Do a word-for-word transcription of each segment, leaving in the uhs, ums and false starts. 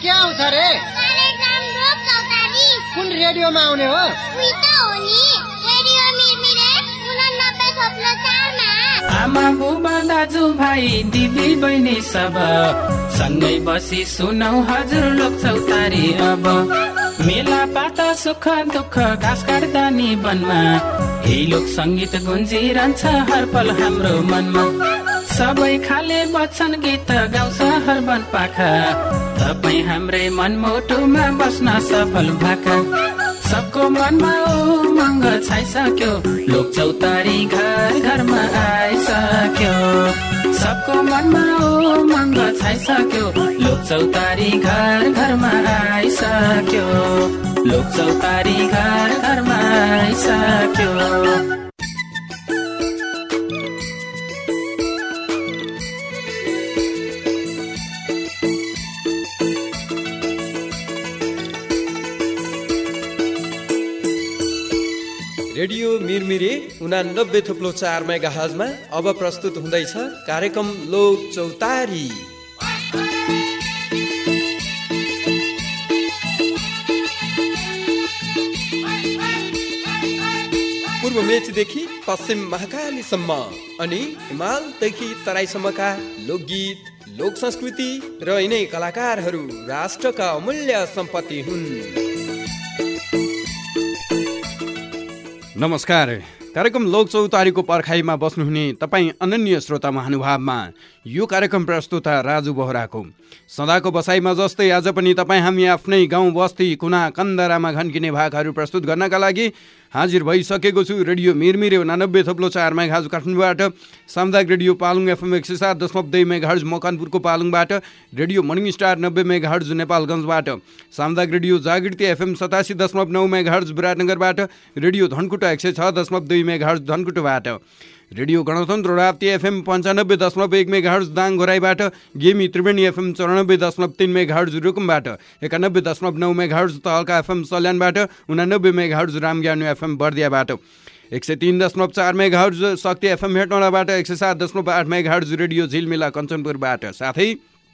के आउँछ रे? कुन रेडियोमा आउने हो? आमा बुबा दाजु भाइ दिदी बहिनी सब सँगै बसी सुनौ हजुर लोक चौतारी अब। मेला पाता सुख दुःख घाँस काट्दा नि वनमा यही लोक सङ्गीत गुन्जिरहन्छ हर पल हाम्रो मनमा। सबै खाले वचन गीत गाउँछ हर वन पाखा तपाईँ हाम्रै मनमुटुमा बस्न सफल भाका। सबको मनमा उमङ्ग छाइसक्यो लोक चौतारी घर घरमा आइसक्यो। सबको मनमा उमङ्ग छाइसक्यो लोक चौतारी घर घरमा आइसक्यो। लोक चौतारी घर घरमा आइसक्यो। रेडियो मिरमिरे उनानब्बे थुप्लो चार मेगा हजमा अब प्रस्तुत हुँदैछ कार्यक्रम लोक चौतारी। पूर्व मेचीदेखि पश्चिम महाकालीसम्म अनि हिमालदेखि तराईसम्मका लोकगीत लोक संस्कृति र यिनै कलाकारहरू राष्ट्रका अमूल्य सम्पत्ति हुन्। नमस्कार। कार्यक्रम लोक चौतारीको पर्खाइमा बस्नुहुने तपाईँ अनन्य श्रोता महानुभावमा यो कार्यक्रम प्रस्तुता राजु बोहराको सदाको बसाइमा जस्तै आज पनि तपाईँ हामी आफ्नै गाउँ बस्ती कुना कन्दरामा घन्किने भागहरू प्रस्तुत गर्नका लागि हाजिर भइसकेको छु। रेडियो मिरमिरे उनानब्बे थप्लो चार मेगाहर्ज काठमाडौँबाट, सामुदायिक रेडियो पालुङ एफएम एक सय सात दशमलव दुई मेगाहर्ज मकनपुरको पालुङबाट, रेडियो मर्निङ स्टार नब्बे मेगाहर्ज नेपालगञ्जबाट, सामुदायिक रेडियो जागृति एफएम सतासी दशमलव नौ मेगाहर्ज विराटनगरबाट, रेडियो धनकुटा एक सय छ दशमलव दुई मेगाहर्ज धनकुटाबाट, रेडियो गणतन्त्र राप्ती एफएम पन्चानब्बे दशमलव एक मेगाहर्ज दाङ घोराईबाट, गेमी त्रिवेणी एफएम चौरानब्बे दशमलव तिन मेगाहर्ज रुकुमबाट, एकानब्बे दशमलव नौ मेगाहर्ज तहल्का एफएम सल्यानबाट, उनानब्बे मेगाहर्ज रामज्ञानु एफएम बर्दियाबाट, एक सय तीन दशमलव चार मेगाहर्ज शक्ति एफएम हेटौँडाबाट, एक सय सात दशमलव आठ मेगाहर्ज रेडियो झिलमिला कञ्चनपुरबाट, साथै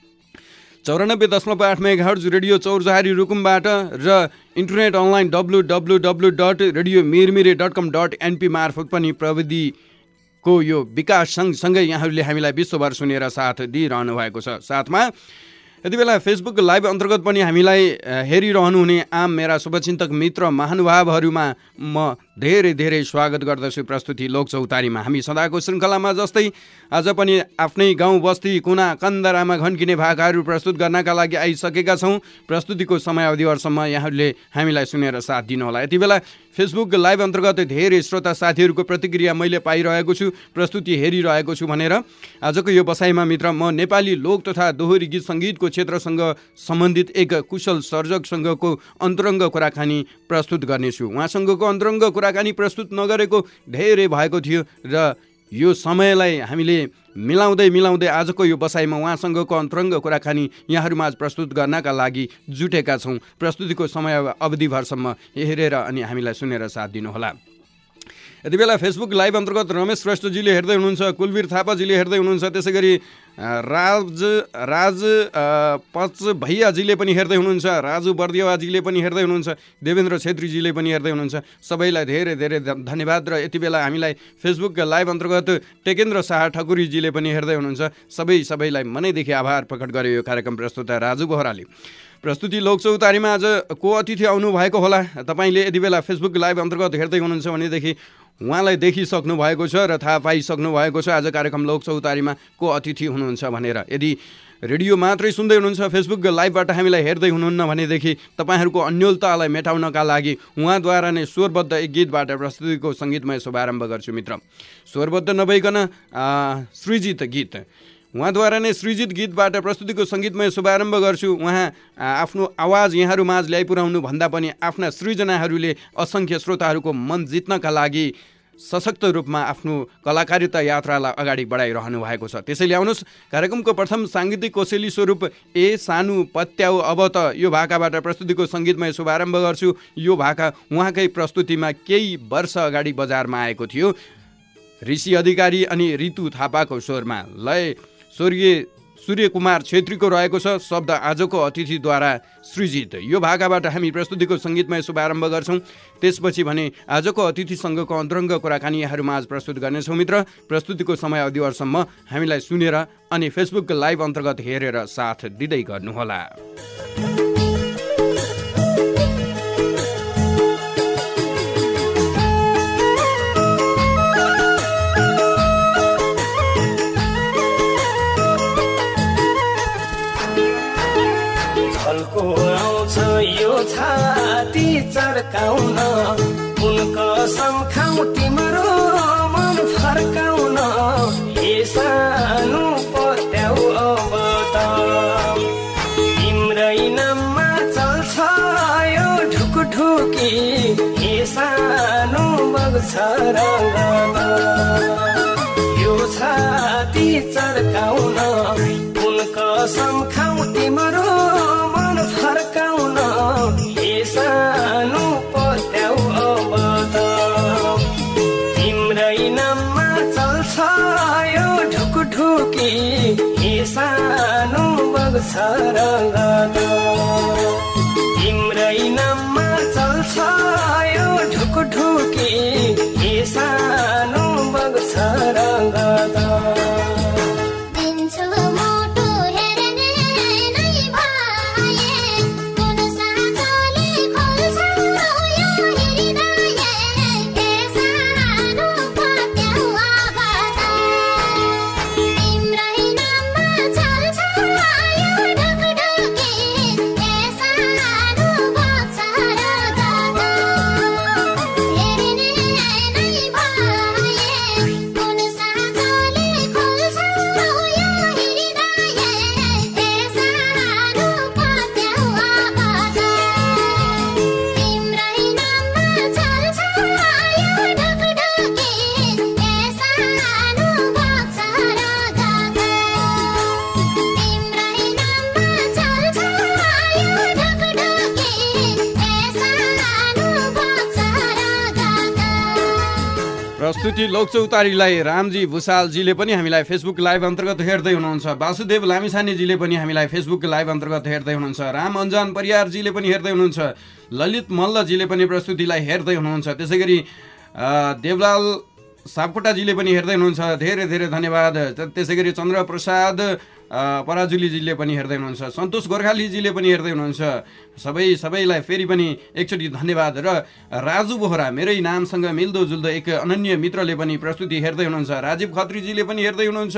चौरानब्बे दशमलव आठ मेगाहर्ज रेडियो चौरजहारी रुकुमबाट र internet online W W W dot radio Mirmire dot com dot NP मार्फत पनि प्रविधि को यो विकास सँगसँगै यहाँहरूले हामीलाई विश्वभर सुनेर साथ दिइरहनु भएको छ। साथमा यति बेला फेसबुक लाइभ अन्तर्गत पनि हामीलाई हेरिरहनुहुने आम मेरा शुभचिन्तक मित्र महानुभावहरूमा म धेरै धेरै स्वागत गर्दछु प्रस्तुति लोक चौतारीमा। हामी सदाको श्रृङ्खलामा जस्तै आज पनि आफ्नै गाउँ बस्ती कुना कन्दरामा घन्किने भागहरू प्रस्तुत गर्नका लागि आइसकेका छौँ। प्रस्तुतिको समय अवधिवरसम्म यहाँहरूले हामीलाई सुनेर साथ दिनुहोला। यति बेला फेसबुक लाइभ अन्तर्गत धेरै श्रोता साथीहरूको प्रतिक्रिया मैले पाइरहेको छु, प्रस्तुति हेरिरहेको छु भनेर आजको यो बसाइमा मित्र म नेपाली लोक तथा दोहोरी गीत सङ्गीतको क्षेत्रसँग सम्बन्धित एक कुशल सर्जकसँगको अन्तरङ्ग कुराकानी प्रस्तुत गर्नेछु। उहाँसँगको अन्तरङ्ग कुराकानी प्रस्तुत नगरेको धेरै भएको थियो र यो समयलाई हामीले मिलाउँदै मिलाउँदै आजको यो बसाइमा उहाँसँगको अन्तरङ्ग कुराकानी यहाँहरूमा प्रस्तुत गर्नका लागि जुटेका छौँ। प्रस्तुतिको समय अवधिभरसम्म हेरेर अनि हामीलाई सुनेर साथ दिनुहोला। यति बेला फेसबुक लाइभ अन्तर्गत रमेश श्रेष्ठजीले हेर्दै हुनुहुन्छ, कुलवीर थापाजीले हेर्दै हुनुहुन्छ, त्यसै गरी राज राज पच भैयाजीले पनि हेर्दै हुनुहुन्छ, राजु बर्दियावाजीले पनि हेर्दै हुनुहुन्छ, देवेन्द्र छेत्रीजीले पनि हेर्दै हुनुहुन्छ। सबैलाई धेरै धेरै धन्यवाद। र यति बेला हामीलाई फेसबुक लाइभ अन्तर्गत टेकेन्द्र शाह ठकुरीजीले पनि हेर्दै हुनुहुन्छ। सबै सबैलाई मनैदेखि आभार प्रकट गरे यो कार्यक्रम प्रस्तुता राजु बोहराले। प्रस्तुति लोक चौतारीमा आज को अतिथि आउनु भएको होला, तपाईँले यति बेला फेसबुक लाइभ अन्तर्गत हेर्दै हुनुहुन्छ भनेदेखि उहाँलाई देखिसक्नु भएको छ र थाहा पाइसक्नु भएको छ आज कार्यक्रम लोक चौतारीमा को अतिथि हुनुहुन्छ भनेर। यदि रेडियो मात्रै सुन्दै हुनुहुन्छ, फेसबुक लाइभबाट हामीलाई हेर्दै हुनुहुन्न भनेदेखि तपाईँहरूको अन्योलतालाई मेटाउनका लागि उहाँद्वारा नै स्वरबद्ध एक गीतबाट प्रस्तुतिको सङ्गीतमय शुभारम्भ गर्छु मित्र। स्वरबद्ध नभइकन सृजित गीत उहाँद्वारा नै सृजित गीतबाट प्रस्तुतिको सङ्गीतमय शुभारम्भ गर्छु। उहाँ आफ्नो आवाज यहाँहरू माझ ल्याइपुर्याउनु भन्दा पनि आफ्ना सृजनाहरूले असङ्ख्य श्रोताहरूको मन जित्नका लागि सशक्त रूपमा आफ्नो कलाकारिता यात्रालाई अगाडि बढाइरहनु भएको छ। त्यसैले आउनुहोस् कार्यक्रमको प्रथम साङ्गीतिक कोसेली स्वरूप ए सानु पत्याउ अब त यो भाकाबाट प्रस्तुतिको सङ्गीतमय शुभारम्भ गर्छु। यो भाका उहाँकै प्रस्तुतिमा केही वर्ष अगाडि बजारमा आएको थियो। ऋषि अधिकारी अनि ऋतु थापाको स्वरमा लय स्वर्गीय सूर्य कुमार छेत्रीको रहेको छ। शब्द आजको अतिथिद्वारा सृजित। यो भाकाबाट हामी प्रस्तुतिको सङ्गीतमय शुभारम्भ गर्छौँ। त्यसपछि भने आजको अतिथिसँगको अन्तरङ्ग कुराकानी यहाँहरूमा आज प्रस्तुत गर्नेछौँ। मित्र, प्रस्तुतिको समय अवधिवरसम्म हामीलाई सुनेर अनि फेसबुक लाइभ अन्तर्गत हेरेर साथ दिँदै गर्नुहोला। झल्को आउँछ यो छाती चर्काउन, कुन कसम खाऊ तिम्रो मन फर्काउन, हे सानो पत्याउ अब त तिम्रै नाममा चल्छ यो ढुकढुकी, हे सानो बग्छ रङ्गत, यो छाती चर्काउन, कुन कसम खाऊ तिम्रो मन फर्काउन, हे सानो पत्याउ अब त तिम्रै नाममा चल्छ यो ढुकढुकी, हे सानो बग्छ रङ्गत, तिम्रै नाममा चल्छ यो ढुकढुकी, हे सानो बग्छ रङ्गत। प्रस्तुति लोकचौतारीलाई रामजी भुषालजीले पनि हामीलाई फेसबुक लाइभ अन्तर्गत हेर्दै हुनुहुन्छ। वासुदेव लामिछानेजीले पनि हामीलाई फेसबुक लाइभ अन्तर्गत हेर्दै हुनुहुन्छ। राम अन्जान परियारजीले पनि हेर्दै हुनुहुन्छ। ललित मल्लजीले पनि प्रस्तुतिलाई हेर्दै हुनुहुन्छ। त्यसै गरी देवलाल सापकोटाजीले पनि हेर्दै हुनुहुन्छ। धेरै धेरै धन्यवाद। त्यसै गरी चन्द्रप्रसाद पराजुलीजीले पनि हेर्दै हुनुहुन्छ। सन्तोष गोर्खालीजीले पनि हेर्दै हुनुहुन्छ। सबै सबैलाई फेरि पनि एकचोटि धन्यवाद। र राजु बोहरा मेरै नामसँग मिल्दोजुल्दो एक अनन्य मित्रले पनि प्रस्तुति हेर्दै हुनुहुन्छ। राजीव खत्रीजीले पनि हेर्दै हुनुहुन्छ।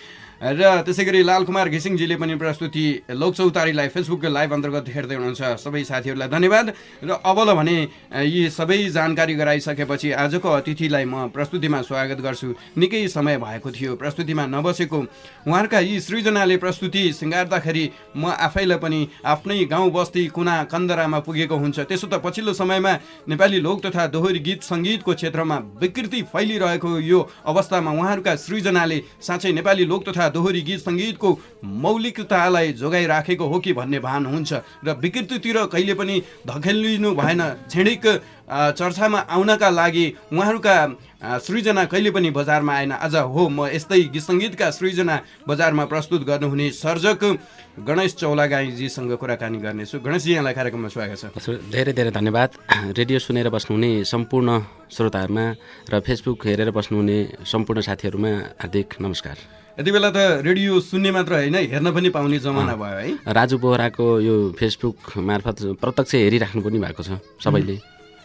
र त्यसै गरी लालकुमार घिसिङजीले पनि प्रस्तुति लोकचौतारीलाई फेसबुक लाइभ अन्तर्गत हेर्दै हुनुहुन्छ। सबै साथीहरूलाई धन्यवाद। र अब ल भने यी सबै जानकारी गराइसकेपछि आजको अतिथिलाई म प्रस्तुतिमा स्वागत गर्छु। निकै समय भएको थियो प्रस्तुतिमा नबसेको। उहाँहरूका यी सृजनाले प्रस्तुति सिँगार्दाखेरि म आफैलाई पनि आफ्नै गाउँ बस्ती कुना कन्दरामा पुगेको हुन्छ। त्यसो त पछिल्लो समयमा नेपाली लोक तथा दोहोरी गीत सङ्गीतको क्षेत्रमा विकृति फैलिरहेको यो अवस्थामा उहाँहरूका सृजनाले साँच्चै नेपाली लोक तथा दोहोरी गीत सङ्गीतको मौलिकतालाई जोगाइराखेको हो कि भन्ने भान हुन्छ। र विकृतितिर कहिले पनि धकेलिनु भएन। क्षणिक चर्चामा आउनका लागि उहाँहरूका सृजना कहिले पनि बजारमा आएन। आज हो म यस्तै गीत सङ्गीतका सृजना बजारमा प्रस्तुत गर्नुहुने सर्जक गणेश चौलागाईजीसँग कुराकानी गर्नेछु। गणेशजी, यहाँलाई कार्यक्रममा स्वागत छ। धेरै धेरै धन्यवाद। रेडियो सुनेर बस्नुहुने सम्पूर्ण श्रोताहरूमा र फेसबुक हेरेर बस्नुहुने सम्पूर्ण साथीहरूमा हार्दिक नमस्कार। यति बेला त रेडियो सुन्ने मात्र होइन, हेर्न पनि पाउने जमाना भयो है। राजु बोहराको यो फेसबुक मार्फत प्रत्यक्ष हेरिराख्नु पनि भएको छ सबैले।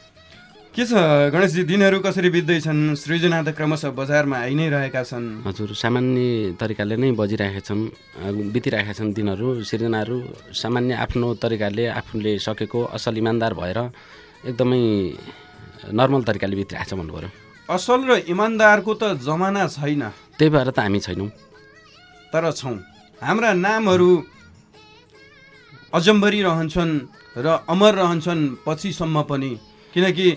के छ गणेशजी, दिनहरू कसरी बित्दैछन्? सृजना त क्रमशः बजारमा आइ नै रहेका छन्। हजुर, सामान्य तरिकाले नै बजिरहेका छन्, बितिरहेका छन् दिनहरू। सृजनाहरू सामान्य आफ्नो तरिकाले आफूले सकेको असल इमान्दार भएर एकदमै नर्मल तरिकाले बितिरहेको छ भन्नु पऱ्यो। असल र इमान्दारको त जमाना छैन, त्यही भएर त हामी छैनौँ, तर छौँ। हाम्रा नामहरू अजम्बरी रहन्छन् र अमर रहन्छन् पछिसम्म पनि, किनकि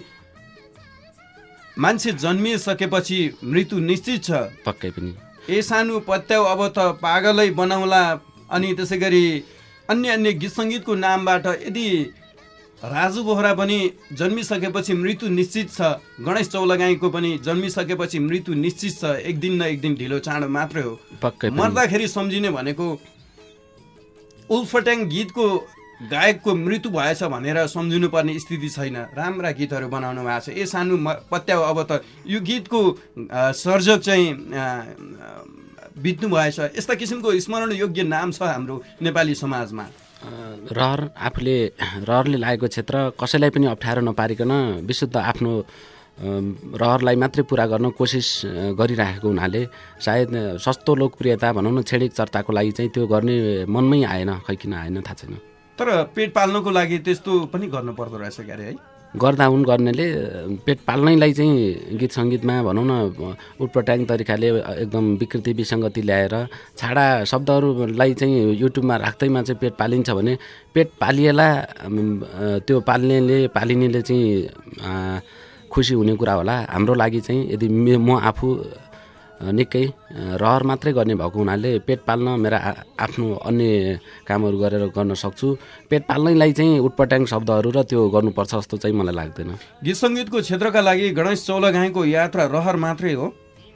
मान्छे जन्मिसकेपछि मृत्यु निश्चित छ। पक्कै पनि। ए सानो पत्याउ अब त पागलै बनाउला। अनि त्यसै गरी अन्य अन्य गीत सङ्गीतको नामबाट यदि राजु बोहरा पनि जन्मिसकेपछि मृत्यु निश्चित छ, गणेश चौलागाईको पनि जन्मिसकेपछि मृत्यु निश्चित छ, एक दिन न एक दिन ढिलो चाँडो मात्रै हो। पक्कै मर्दाखेरि सम्झिने भनेको उल्फट्याङ गीतको गायकको मृत्यु भएछ भनेर सम्झिनुपर्ने स्थिति छैन। राम्रा गीतहरू बनाउनु भएको छ। ए सानो पत्याउ, अब त यो गीतको सर्जक चाहिँ बित्नु भएछ। यस्ता किसिमको स्मरण योग्य नाम छ हाम्रो नेपाली समाजमा। रहर आफूले रहरले लागेको क्षेत्र कसैलाई पनि अप्ठ्यारो नपारिकन विशुद्ध आफ्नो रहरलाई मात्रै पुरा गर्न कोसिस गरिराखेको हुनाले सायद सस्तो लोकप्रियता भनौँ न छेडिक चर्चाको लागि चाहिँ त्यो गर्ने मनमै आएन, खै किन आएन थाहा छैन। तर पेट पाल्नको लागि त्यस्तो पनि गर्नु पर्दो रहेछ क्यारे है? गर्दा हुन् गर्नेले पेट पाल्नैलाई चाहिँ गीत सङ्गीतमा भनौँ न उटपटाङ तरिकाले एकदम विकृति विसङ्गति ल्याएर छाडा शब्दहरूलाई चाहिँ युट्युबमा राख्दैमा चाहिँ पेट पालिन्छ भने पेट पालिएला त्यो पाल्नेले पालिनेले चाहिँ खुसी हुने कुरा होला। हाम्रो लागि चाहिँ यदि म आफू निकै रहर मात्रै गर्ने भएको हुनाले पेट पाल्न मेरा आफ्नो अन्य कामहरू गरेर गर्न सक्छु। पेट पाल्नैलाई चाहिँ उटपटाङ शब्दहरू र त्यो गर्नुपर्छ जस्तो चाहिँ मलाई लाग्दैन। गीत सङ्गीतको क्षेत्रका लागि गणेश चौलागाईको यात्रा रहर मात्रै हो?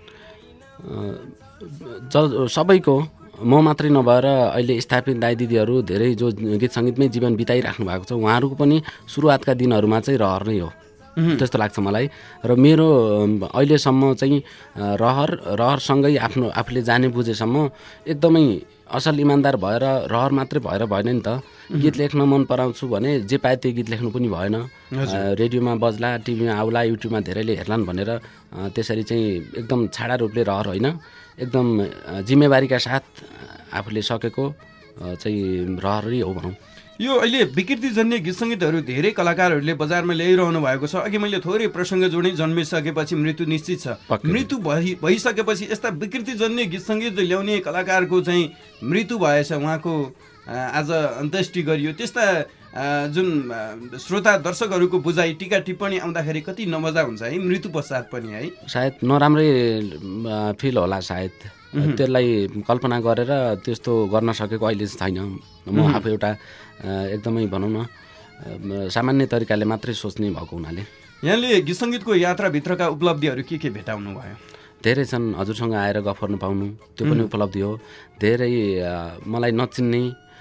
ज सबैको, म मात्रै नभएर अहिले स्थापित दाइ दिदीहरू धेरै जो गीत सङ्गीतमै जीवन बिताइराख्नु भएको छ उहाँहरूको पनि सुरुवातका दिनहरूमा चाहिँ रहर नै हो त्यस्तो लाग्छ मलाई। र मेरो अहिलेसम्म चाहिँ रहर रहरसँगै आफ्नो आफूले जाने बुझेसम्म एकदमै असल इमान्दार भएर रहर मात्रै भएर भएन नि त। गीत लेख्न मन पराउँछु भने जे पाए त्यो गीत लेख्नु पनि भएन। रेडियोमा बज्ला, टिभीमा आउला, युट्युबमा धेरैले हेर्लान् भनेर त्यसरी चाहिँ एकदम छाडा रूपले रहर होइन, एकदम जिम्मेवारीका साथ आफूले सकेको चाहिँ रहरै हो भनौँ। यो अहिले विकृतिजन्य गीत सङ्गीतहरू धेरै कलाकारहरूले बजारमा ल्याइरहनु भएको छ। अघि मैले थोरै प्रसङ्ग जोडेँ, जन्मिसकेपछि मृत्यु निश्चित छ। मृत्यु भइ भइसकेपछि यस्ता विकृतिजन्य गीत सङ्गीत ल्याउने कलाकारको चाहिँ मृत्यु भएछ, उहाँको आज अन्त्येष्टि गरियो, त्यस्ता जुन श्रोता दर्शकहरूको बुझाइ टिका टिप्पणी आउँदाखेरि कति नमजा हुन्छ है मृत्यु पश्चात पनि है? सायद नराम्रै फिल होला सायद। त्यसलाई कल्पना गरेर त्यस्तो गर्न सकेको अहिले छैन। म आफू एउटा एकदमै भनौँ न सामान्य तरिकाले मात्रै सोच्ने भएको हुनाले। यहाँले गीत सङ्गीतको यात्राभित्रका उपलब्धिहरू के के भेटाउनु भयो? धेरै छन्। हजुरसँग आएर गफ गर्न पाउनु त्यो पनि उपलब्धि हो। धेरै मलाई नचिन्ने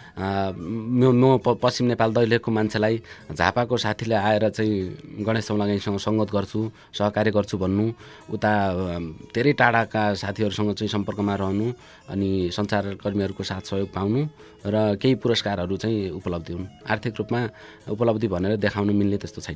म म पश्चिम नेपाल दैलेखको मान्छेलाई झापाको साथीले आएर चाहिँ गणेश चौलागाईसँग सङ्गत गर्छु, सहकार्य गर्छु भन्नु, उता धेरै टाढाका साथीहरूसँग चाहिँ सम्पर्कमा रहनु, अनि सञ्चारकर्मीहरूको साथ सहयोग पाउनु र केही पुरस्कारहरू चाहिँ उपलब्धि हुन्। आर्थिक रूपमा उपलब्धि भनेर देखाउन मिल्ने त्यस्तो छैन।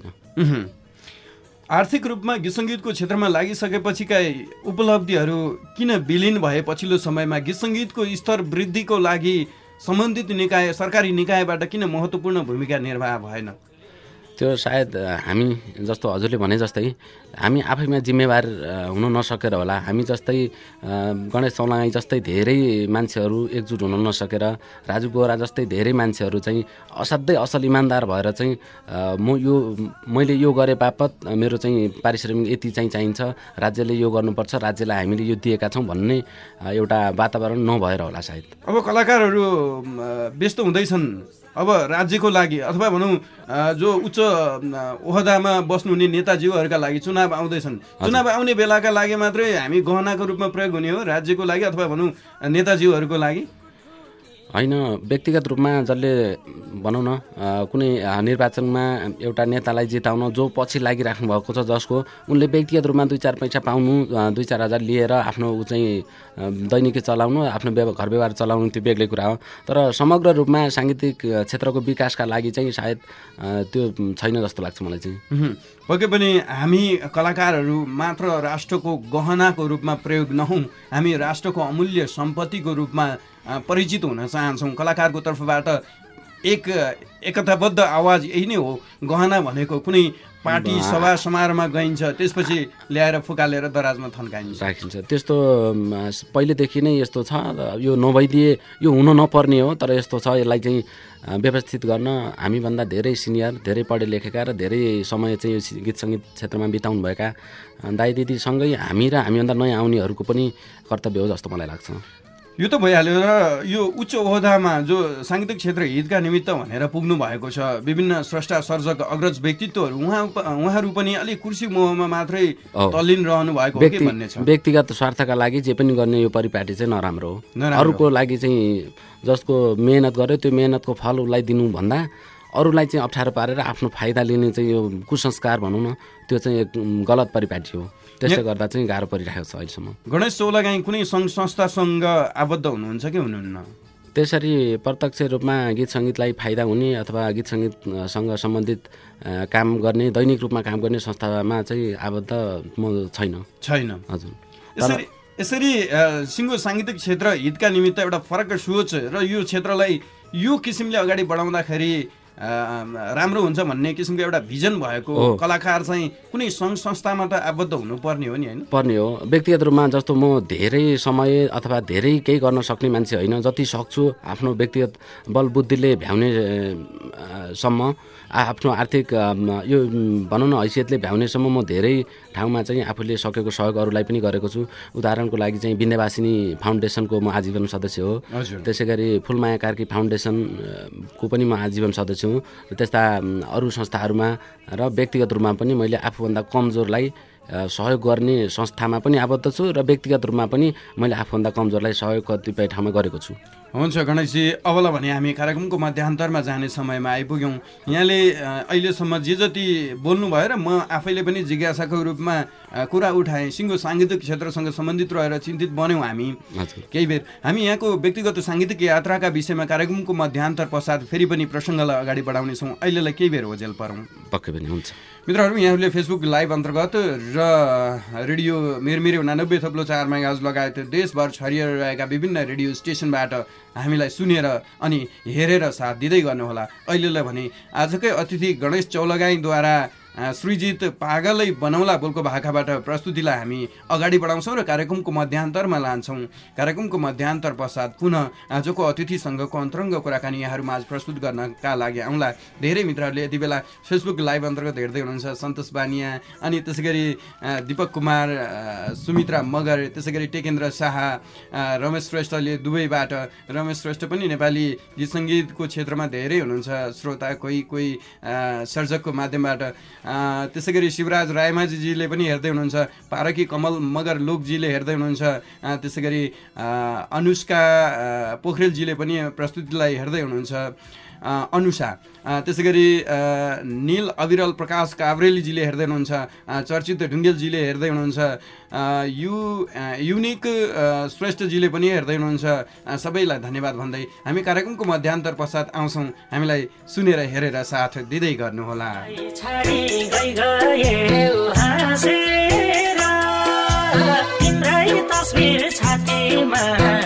आर्थिक रूपमा गीत सङ्गीतको क्षेत्रमा लागिसकेपछिका उपलब्धिहरू किन विलिन भए पछिल्लो समयमा? गीत सङ्गीतको स्तर वृद्धिको लागि सम्बन्धित निकाय, सरकारी निकायबाट किन महत्त्वपूर्ण भूमिका निर्वाह भएन? त्यो सायद हामी जस्तो हजुरले भने जस्तै हामी आफैमा जिम्मेवार हुन नसकेर होला। हामी जस्तै गणेश चौलागाई जस्तै धेरै मान्छेहरू एकजुट हुन नसकेर, राजु बोहरा जस्तै धेरै मान्छेहरू चाहिँ असाध्यै असल इमान्दार भएर चाहिँ म यो मैले यो गरे बापत मेरो चाहिँ पारिश्रमिक यति चाहिँ चाहिन्छ, राज्यले यो गर्नुपर्छ, राज्यलाई हामीले यो दिएका छौँ भन्ने एउटा वातावरण नभएर होला सायद। अब कलाकारहरू व्यस्त हुँदैछन्, अब राज्यको लागि अथवा भनौँ जो उच्च ओहदामा बस्नुहुने नेताजीहरूका लागि चुनाव आउँदैछन्, चुनाव आउने बेलाका लागि मात्रै हामी गहनाको रूपमा प्रयोग हुने हो राज्यको लागि अथवा भनौँ नेताजीहरूको लागि? होइन, व्यक्तिगत रूपमा जसले भनौँ न कुनै निर्वाचनमा एउटा नेतालाई जिताउन जो पछि लागिराख्नु भएको छ, जसको उनले व्यक्तिगत रूपमा दुई चार पैसा पाउनु, दुई चार हजार लिएर आफ्नो ऊ चाहिँ दैनिकी चलाउनु, आफ्नो घर व्यवहार चलाउनु, त्यो बेग्लै कुरा हो। तर समग्र रूपमा साङ्गीतिक क्षेत्रको विकासका लागि चाहिँ सायद त्यो छैन जस्तो लाग्छ मलाई चाहिँ। पक्कै पनि हामी कलाकारहरू मात्र राष्ट्रको गहनाको रूपमा प्रयोग नहौँ, हामी राष्ट्रको अमूल्य सम्पत्तिको रूपमा परिचित हुन चाहन्छौँ। कलाकारको तर्फबाट एक एकताबद्ध आवाज यही नै हो। गहना भनेको कुनै पार्टी सभा समारोहमा गइन्छ, त्यसपछि ल्याएर फुकालेर दराजमा थन्काइन्छ, राखिन्छ। त्यस्तो पहिलेदेखि नै यस्तो छ, यो नभइदिए यो हुन नपर्ने हो। तर यस्तो छ, यसलाई चाहिँ व्यवस्थित गर्न हामीभन्दा धेरै सिनियर, धेरै पढे लेखेका र धेरै समय चाहिँ यो गीत सङ्गीत क्षेत्रमा बिताउनु भएका दाइ दिदीसँगै हामी र हामीभन्दा नयाँ आउनेहरूको पनि कर्तव्य हो जस्तो मलाई लाग्छ। यो त भइहाल्यो र यो उच्च ओहदामा जो साङ्गीतिक क्षेत्र हितका निमित्त भनेर पुग्नु भएको छ विभिन्न स्रष्टा सर्जक अग्रज व्यक्तित्वहरू उहाँ उहाँहरू पनि अलिक कुर्सी मोहमा मात्रै तल्लीन रहनु भएको हो के भन्ने छ। व्यक्तिगत स्वार्थका लागि जे पनि गर्ने यो परिपाटी चाहिँ नराम्रो हो। अरूको लागि चाहिँ जसको मेहनत गर्यो त्यो मेहनतको फल उसलाई दिनुभन्दा अरूलाई चाहिँ अप्ठ्यारो पारेर आफ्नो फाइदा लिने चाहिँ यो कुसंस्कार भनौँ न त्यो चाहिँ एक गलत परिपाटी हो। त्यसले गर्दा चाहिँ गाह्रो परिरहेको छ अहिलेसम्म। गणेश चौलागाई कुनै सङ्घ संस्थासँग आबद्ध हुनुहुन्छ कि हुनुहुन्न? त्यसरी प्रत्यक्ष रूपमा गीत सङ्गीतलाई फाइदा हुने अथवा गीत सङ्गीतसँग सम्बन्धित काम गर्ने दैनिक रूपमा काम गर्ने संस्थामा चाहिँ आबद्ध म छैन छैन हजुर। यसरी यसरी सिङ्गो साङ्गीतिक क्षेत्र हितका निमित्त एउटा फरक सोच र यो क्षेत्रलाई यो किसिमले अगाडि बढाउँदाखेरि राम्रो हुन्छ भन्ने किसिमको एउटा भिजन भएको कलाकार चाहिँ कुनै सङ्घ संस्थामा त आबद्ध हुनुपर्ने हो नि होइन? पर्ने हो। व्यक्तिगत रूपमा जस्तो म धेरै समय अथवा धेरै केही गर्न सक्ने मान्छे होइन। जति सक्छु आफ्नो व्यक्तिगत बल बुद्धिले भ्याउने सम्म आफ्नो आर्थिक यो भनौँ न हैसियतले भ्याउनेसम्म म धेरै ठाउँमा चाहिँ आफूले सकेको सहयोग अरूलाई पनि गरेको छु। उदाहरणको लागि चाहिँ विन्ध्यवासिनी फाउन्डेसनको म आजीवन सदस्य हो। त्यसै गरी फुलमाया कार्की फाउन्डेसनको पनि म आजीवन सदस्य हुँ। त्यस्ता अरू संस्थाहरूमा र व्यक्तिगत रूपमा पनि मैले आफूभन्दा कमजोरलाई सहयोग गर्ने संस्थामा पनि आबद्ध छु र व्यक्तिगत रूपमा पनि मैले आफूभन्दा कमजोरलाई सहयोग कतिपय ठाउँमा गरेको छु। हुन्छ गणेशजी, अबला भने हामी कार्यक्रमको मध्यान्तरमा जाने समयमा आइपुग्यौँ। यहाँले अहिलेसम्म जे जति बोल्नुभयो र म आफैले पनि जिज्ञासाको रूपमा कुरा उठाएँ। सिङ्गो साङ्गीतिक क्षेत्रसँग सम्बन्धित रहेर चिन्तित बन्यौँ हामी केही बेर। हामी यहाँको व्यक्तिगत साङ्गीतिक यात्राका विषयमा कार्यक्रमको मध्यान्तर पश्चात फेरि पनि प्रसङ्गलाई अगाडि बढाउनेछौँ। अहिलेलाई केही बेर ओझेल परौँ। पक्कै पनि हुन्छ। मित्रहरू, यहाँहरूले फेसबुक लाइभ अन्तर्गत र रेडियो मिरमिरे उनानब्बे थप्लो चार मेगाहर्ज लगायत देशभर छरिएर रहेका विभिन्न रेडियो स्टेसनबाट हामीलाई सुनेर अनि हेरेर साथ दिँदै गर्नुहोला। अहिलेलाई भने आजकै अतिथि गणेश चौलागाईद्वारा सृजित पागलै बनौला बोलको भाकाबाट प्रस्तुतिलाई हामी अगाडि बढाउँछौँ र कार्यक्रमको मध्यान्तरमा लान्छौँ। कार्यक्रमको मध्यान्तर पश्चात पुनः आजको अतिथिसँगको अन्तरङ्ग कुराकानी यहाँहरूमा आज प्रस्तुत गर्नका लागि आउँला। धेरै मित्रहरूले यति बेला फेसबुक लाइभ अन्तर्गत हेर्दै हुनुहुन्छ। सन्तोष बानिया, अनि त्यसै गरी दीपक कुमार, सुमित्रा मगर, त्यसै गरी टेकेन्द्र शाह, रमेश श्रेष्ठले दुबईबाट। रमेश श्रेष्ठ पनि नेपाली गीत सङ्गीतको क्षेत्रमा धेरै हुनुहुन्छ श्रोता, कोही कोही सर्जकको माध्यमबाट। त्यसै गरी शिवराज रायमाझीजीले पनि हेर्दै हुनुहुन्छ। पारकी कमल मगर लोकजीले हेर्दै हुनुहुन्छ। त्यसै गरी अनुष्का पोखरेलजीले पनि प्रस्तुतिलाई हेर्दै हुनुहुन्छ। अनुषा, त्यसै गरी निल अविरल प्रकाश काभ्रेलीजीले हेर्दै हुनुहुन्छ। चर्चित ढुङ्गेलजीले हेर्दै हुनुहुन्छ। यु युनिक श्रेष्ठजीले पनि हेर्दै हुनुहुन्छ। सबैलाई धन्यवाद भन्दै हामी कार्यक्रमको मध्यान्तर पश्चात आउँछौँ। हामीलाई सुनेर हेरेर साथ दिँदै गर्नुहोला। तस्बिर छातीमा